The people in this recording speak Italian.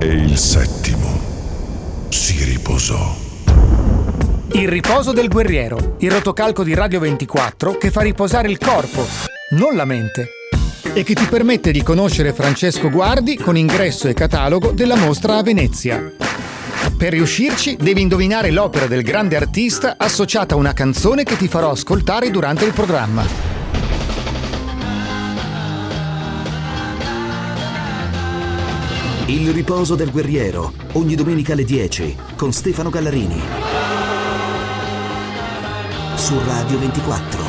e il settimo si riposò. Il riposo del guerriero, il rotocalco di Radio 24 che fa riposare il corpo, non la mente, e che ti permette di conoscere Francesco Guardi con ingresso e catalogo della mostra a Venezia. Per riuscirci devi indovinare l'opera del grande artista associata a una canzone che ti farò ascoltare durante il programma. Il riposo del guerriero, ogni domenica alle 10 con Stefano Gallarini su Radio 24.